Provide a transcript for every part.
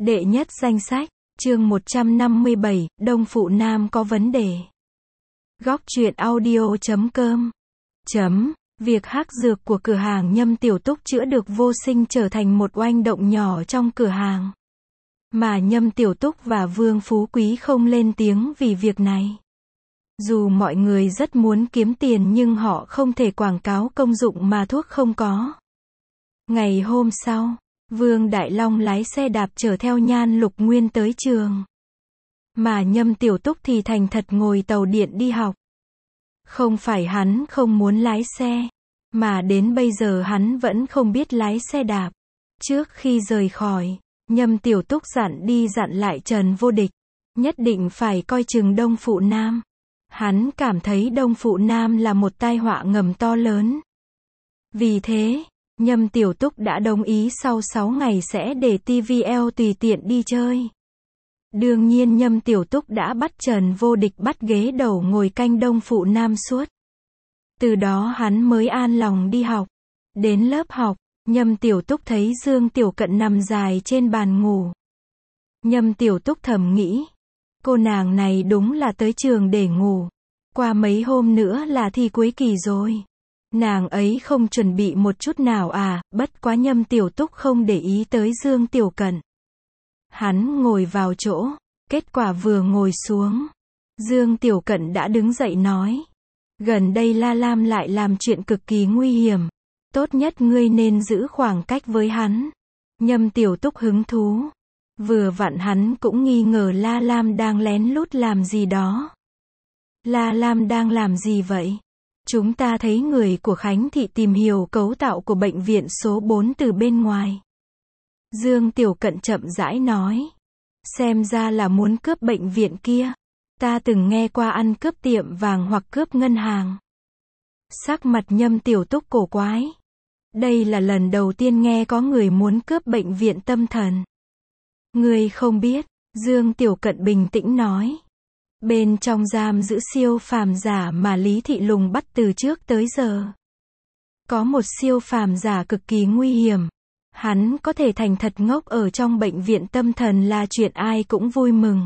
Đệ nhất danh sách, chương 157, Đông Phụ Nam có vấn đề. Góc truyện audio.com. Việc hắc dược của cửa hàng Nhâm Tiểu Túc chữa được vô sinh trở thành một oanh động nhỏ trong cửa hàng. Mà Nhâm Tiểu Túc và Vương Phú Quý không lên tiếng vì việc này. Dù mọi người rất muốn kiếm tiền nhưng họ không thể quảng cáo công dụng mà thuốc không có. Ngày hôm sau, Vương Đại Long lái xe đạp chở theo Nhan Lục Nguyên tới trường. Mà Nhâm Tiểu Túc thì thành thật ngồi tàu điện đi học. Không phải hắn không muốn lái xe, mà đến bây giờ hắn vẫn không biết lái xe đạp. Trước khi rời khỏi, Nhâm Tiểu Túc dặn đi dặn lại Trần Vô Địch, nhất định phải coi chừng Đông Phụ Nam. Hắn cảm thấy Đông Phụ Nam là một tai họa ngầm to lớn. Vì thế, Nhâm Tiểu Túc đã đồng ý sau 6 ngày sẽ để TVL tùy tiện đi chơi. Đương nhiên Nhâm Tiểu Túc đã bắt Trần Vô Địch bắt ghế đầu ngồi canh Đông Phụ Nam suốt. Từ đó hắn mới an lòng đi học. Đến lớp học, Nhâm Tiểu Túc thấy Dương Tiểu Cận nằm dài trên bàn ngủ. Nhâm Tiểu Túc thầm nghĩ, cô nàng này đúng là tới trường để ngủ. Qua mấy hôm nữa là thi cuối kỳ rồi. Nàng ấy không chuẩn bị một chút nào à, bất quá Nhâm Tiểu Túc không để ý tới Dương Tiểu Cận. Hắn ngồi vào chỗ, kết quả vừa ngồi xuống, Dương Tiểu Cận đã đứng dậy nói. Gần đây La Lam lại làm chuyện cực kỳ nguy hiểm. Tốt nhất ngươi nên giữ khoảng cách với hắn. Nhâm Tiểu Túc hứng thú. Vừa vặn hắn cũng nghi ngờ La Lam đang lén lút làm gì đó. La Lam đang làm gì vậy? Chúng ta thấy người của Khánh Thị tìm hiểu cấu tạo của bệnh viện số 4 từ bên ngoài. Dương Tiểu Cận chậm rãi nói. Xem ra là muốn cướp bệnh viện kia. Ta từng nghe qua ăn cướp tiệm vàng hoặc cướp ngân hàng. Sắc mặt Nhâm Tiểu Túc cổ quái. Đây là lần đầu tiên nghe có người muốn cướp bệnh viện tâm thần. Ngươi không biết, Dương Tiểu Cận bình tĩnh nói. Bên trong giam giữ siêu phàm giả mà Lý Thị Lùng bắt từ trước tới giờ. Có một siêu phàm giả cực kỳ nguy hiểm. Hắn có thể thành thật ngốc ở trong bệnh viện tâm thần là chuyện ai cũng vui mừng.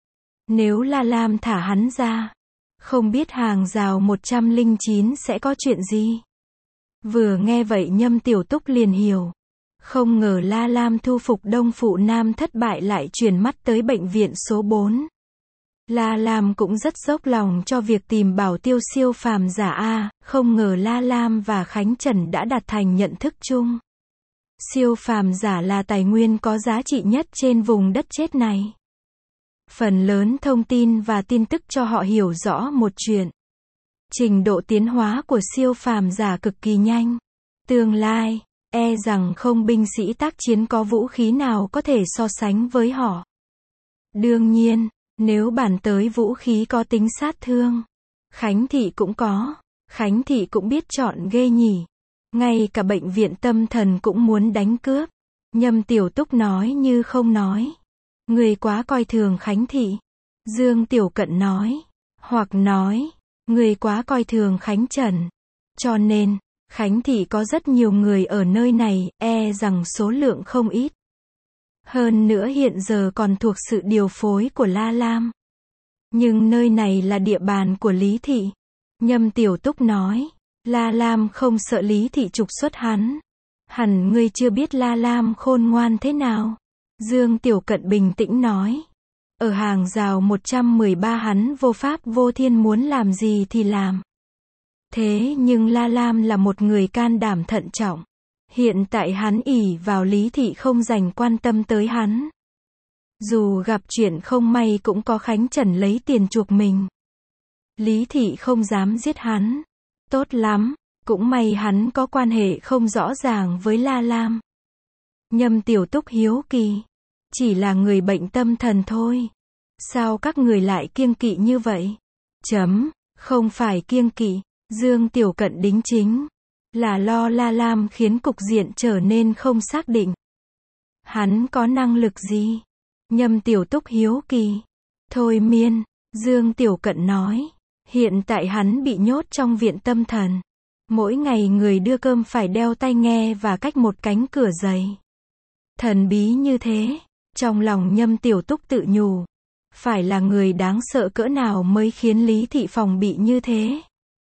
Nếu La Lam thả hắn ra, không biết hàng rào 109 sẽ có chuyện gì. Vừa nghe vậy Nhâm Tiểu Túc liền hiểu. Không ngờ La Lam thu phục Đông Phụ Nam thất bại lại chuyển mắt tới bệnh viện số 4. La Lam cũng rất dốc lòng cho việc tìm bảo tiêu siêu phàm giả A, không ngờ La Lam và Khánh Trần đã đạt thành nhận thức chung. Siêu phàm giả là tài nguyên có giá trị nhất trên vùng đất chết này. Phần lớn thông tin và tin tức cho họ hiểu rõ một chuyện. Trình độ tiến hóa của siêu phàm giả cực kỳ nhanh. Tương lai, e rằng không binh sĩ tác chiến có vũ khí nào có thể so sánh với họ. Đương nhiên, nếu bàn tới vũ khí có tính sát thương, Khánh Thị cũng có. Khánh Thị cũng biết chọn ghê nhỉ. Ngay cả bệnh viện tâm thần cũng muốn đánh cướp. Nhâm Tiểu Túc nói như không nói. Người quá coi thường Khánh Thị. Dương Tiểu Cận nói. Hoặc nói, người quá coi thường Khánh Trần. Cho nên, Khánh Thị có rất nhiều người ở nơi này, e rằng số lượng không ít. Hơn nữa hiện giờ còn thuộc sự điều phối của La Lam. Nhưng nơi này là địa bàn của Lý Thị. Nhâm Tiểu Túc nói. La Lam không sợ Lý Thị trục xuất hắn. Hẳn ngươi chưa biết La Lam khôn ngoan thế nào. Dương Tiểu Cận bình tĩnh nói. Ở hàng rào 113 hắn vô pháp vô thiên muốn làm gì thì làm. Thế nhưng La Lam là một người can đảm thận trọng. Hiện tại hắn ỷ vào Lý Thị không dành quan tâm tới hắn. Dù gặp chuyện không may cũng có Khánh Trần lấy tiền chuộc mình. Lý Thị không dám giết hắn. Tốt lắm, cũng may hắn có quan hệ không rõ ràng với La Lam. Nhâm Tiểu Túc hiếu kỳ. Chỉ là người bệnh tâm thần thôi. Sao các người lại kiêng kỵ như vậy? Không phải kiêng kỵ. Dương Tiểu Cận đính chính. Là lo La Lam khiến cục diện trở nên không xác định. Hắn có năng lực gì? Nhâm Tiểu Túc hiếu kỳ. Thôi miên, Dương Tiểu Cận nói. Hiện tại hắn bị nhốt trong viện tâm thần. Mỗi ngày người đưa cơm phải đeo tai nghe và cách một cánh cửa dày. Thần bí như thế. Trong lòng Nhâm Tiểu Túc tự nhủ, phải là người đáng sợ cỡ nào mới khiến Lý Thị phòng bị như thế.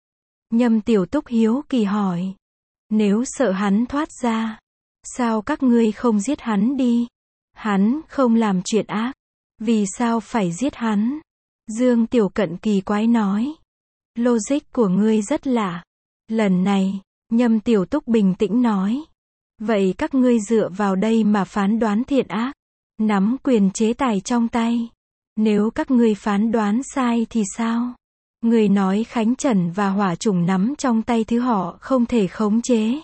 Nhâm Tiểu Túc hiếu kỳ hỏi, nếu sợ hắn thoát ra, sao các ngươi không giết hắn đi? Hắn không làm chuyện ác, vì sao phải giết hắn? Dương Tiểu Cận kỳ quái nói, logic của ngươi rất lạ. Lần này, Nhâm Tiểu Túc bình tĩnh nói, vậy các ngươi dựa vào đây mà phán đoán thiện ác, nắm quyền chế tài trong tay. Nếu các ngươi phán đoán sai thì sao? Người nói Khánh Trần và Hỏa Trùng nắm trong tay thứ họ không thể khống chế.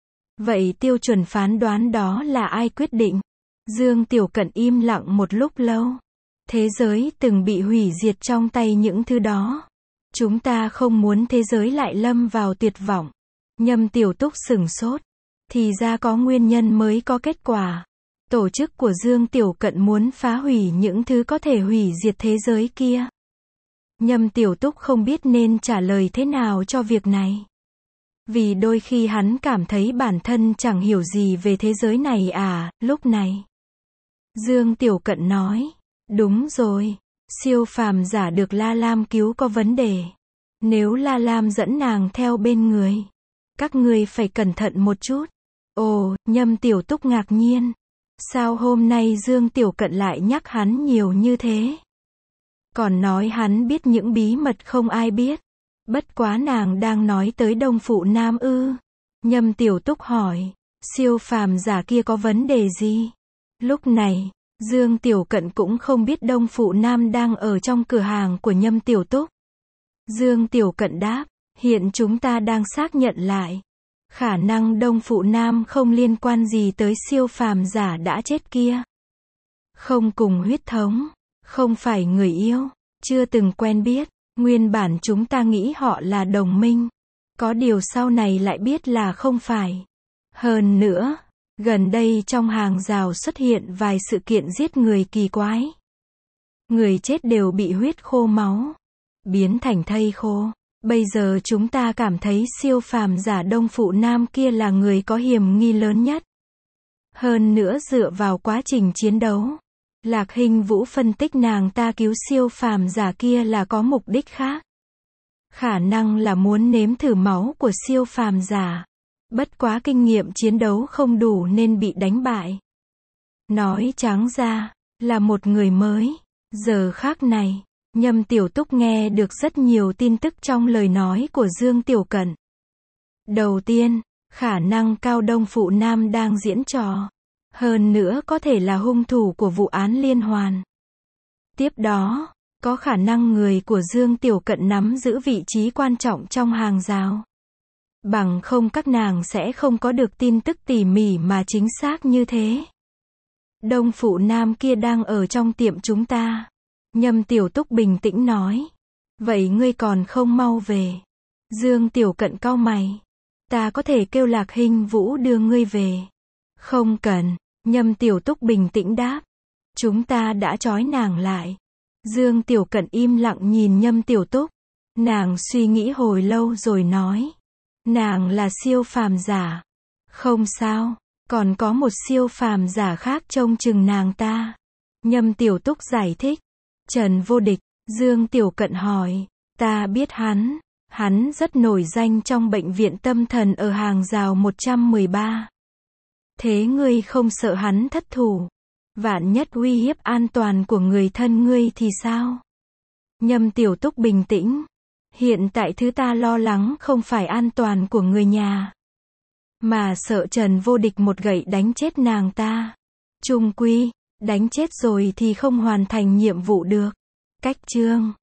Vậy tiêu chuẩn phán đoán đó là ai quyết định? Dương Tiểu Cận im lặng một lúc lâu. Thế giới từng bị hủy diệt trong tay những thứ đó. Chúng ta không muốn thế giới lại lâm vào tuyệt vọng. Nhâm Tiểu Túc sửng sốt. Thì ra có nguyên nhân mới có kết quả. Tổ chức của Dương Tiểu Cận muốn phá hủy những thứ có thể hủy diệt thế giới kia. Nhâm Tiểu Túc không biết nên trả lời thế nào cho việc này. Vì đôi khi hắn cảm thấy bản thân chẳng hiểu gì về thế giới này à, lúc này. Dương Tiểu Cận nói, đúng rồi, siêu phàm giả được La Lam cứu có vấn đề. Nếu La Lam dẫn nàng theo bên người, các ngươi phải cẩn thận một chút. Ồ, Nhâm Tiểu Túc ngạc nhiên. Sao hôm nay Dương Tiểu Cận lại nhắc hắn nhiều như thế? Còn nói hắn biết những bí mật không ai biết. Bất quá nàng đang nói tới Đông Phụ Nam ư? Nhâm Tiểu Túc hỏi, siêu phàm giả kia có vấn đề gì? Lúc này, Dương Tiểu Cận cũng không biết Đông Phụ Nam đang ở trong cửa hàng của Nhâm Tiểu Túc. Dương Tiểu Cận đáp, hiện chúng ta đang xác nhận lại. Khả năng Đông Phụ Nam không liên quan gì tới siêu phàm giả đã chết kia. Không cùng huyết thống, không phải người yêu, chưa từng quen biết. Nguyên bản chúng ta nghĩ họ là đồng minh. Có điều sau này lại biết là không phải. Hơn nữa, gần đây trong hàng rào xuất hiện vài sự kiện giết người kỳ quái. Người chết đều bị huyết khô máu, biến thành thây khô. Bây giờ chúng ta cảm thấy siêu phàm giả Đông Phụ Nam kia là người có hiểm nghi lớn nhất. Hơn nữa dựa vào quá trình chiến đấu, Lạc Hinh Vũ phân tích nàng ta cứu siêu phàm giả kia là có mục đích khác. Khả năng là muốn nếm thử máu của siêu phàm giả. Bất quá kinh nghiệm chiến đấu không đủ nên bị đánh bại. Nói trắng ra, là một người mới. Giờ khác này, Nhâm Tiểu Túc nghe được rất nhiều tin tức trong lời nói của Dương Tiểu Cận. Đầu tiên, khả năng cao Đông Phụ Nam đang diễn trò. Hơn nữa có thể là hung thủ của vụ án liên hoàn. Tiếp đó, có khả năng người của Dương Tiểu Cận nắm giữ vị trí quan trọng trong hàng rào. Bằng không các nàng sẽ không có được tin tức tỉ mỉ mà chính xác như thế. Đông Phụ Nam kia đang ở trong tiệm chúng ta. Nhâm Tiểu Túc bình tĩnh nói. Vậy ngươi còn không mau về? Dương Tiểu Cận cau mày. Ta có thể kêu Lạc Hinh Vũ đưa ngươi về. Không cần. Nhâm Tiểu Túc bình tĩnh đáp. Chúng ta đã trói nàng lại. Dương Tiểu Cận im lặng nhìn Nhâm Tiểu Túc. Nàng suy nghĩ hồi lâu rồi nói. Nàng là siêu phàm giả. Không sao, còn có một siêu phàm giả khác trông chừng nàng ta. Nhâm Tiểu Túc giải thích. Trần Vô Địch. Dương Tiểu Cận hỏi. Ta biết hắn rất nổi danh trong bệnh viện tâm thần ở hàng rào 113. Thế ngươi không sợ hắn thất thủ? Vạn nhất uy hiếp an toàn của người thân ngươi thì sao? Nhâm Tiểu Túc bình tĩnh. Hiện tại thứ ta lo lắng không phải an toàn của người nhà, mà sợ Trần Vô Địch một gậy đánh chết nàng ta. Chung quy, đánh chết rồi thì không hoàn thành nhiệm vụ được. Cách chương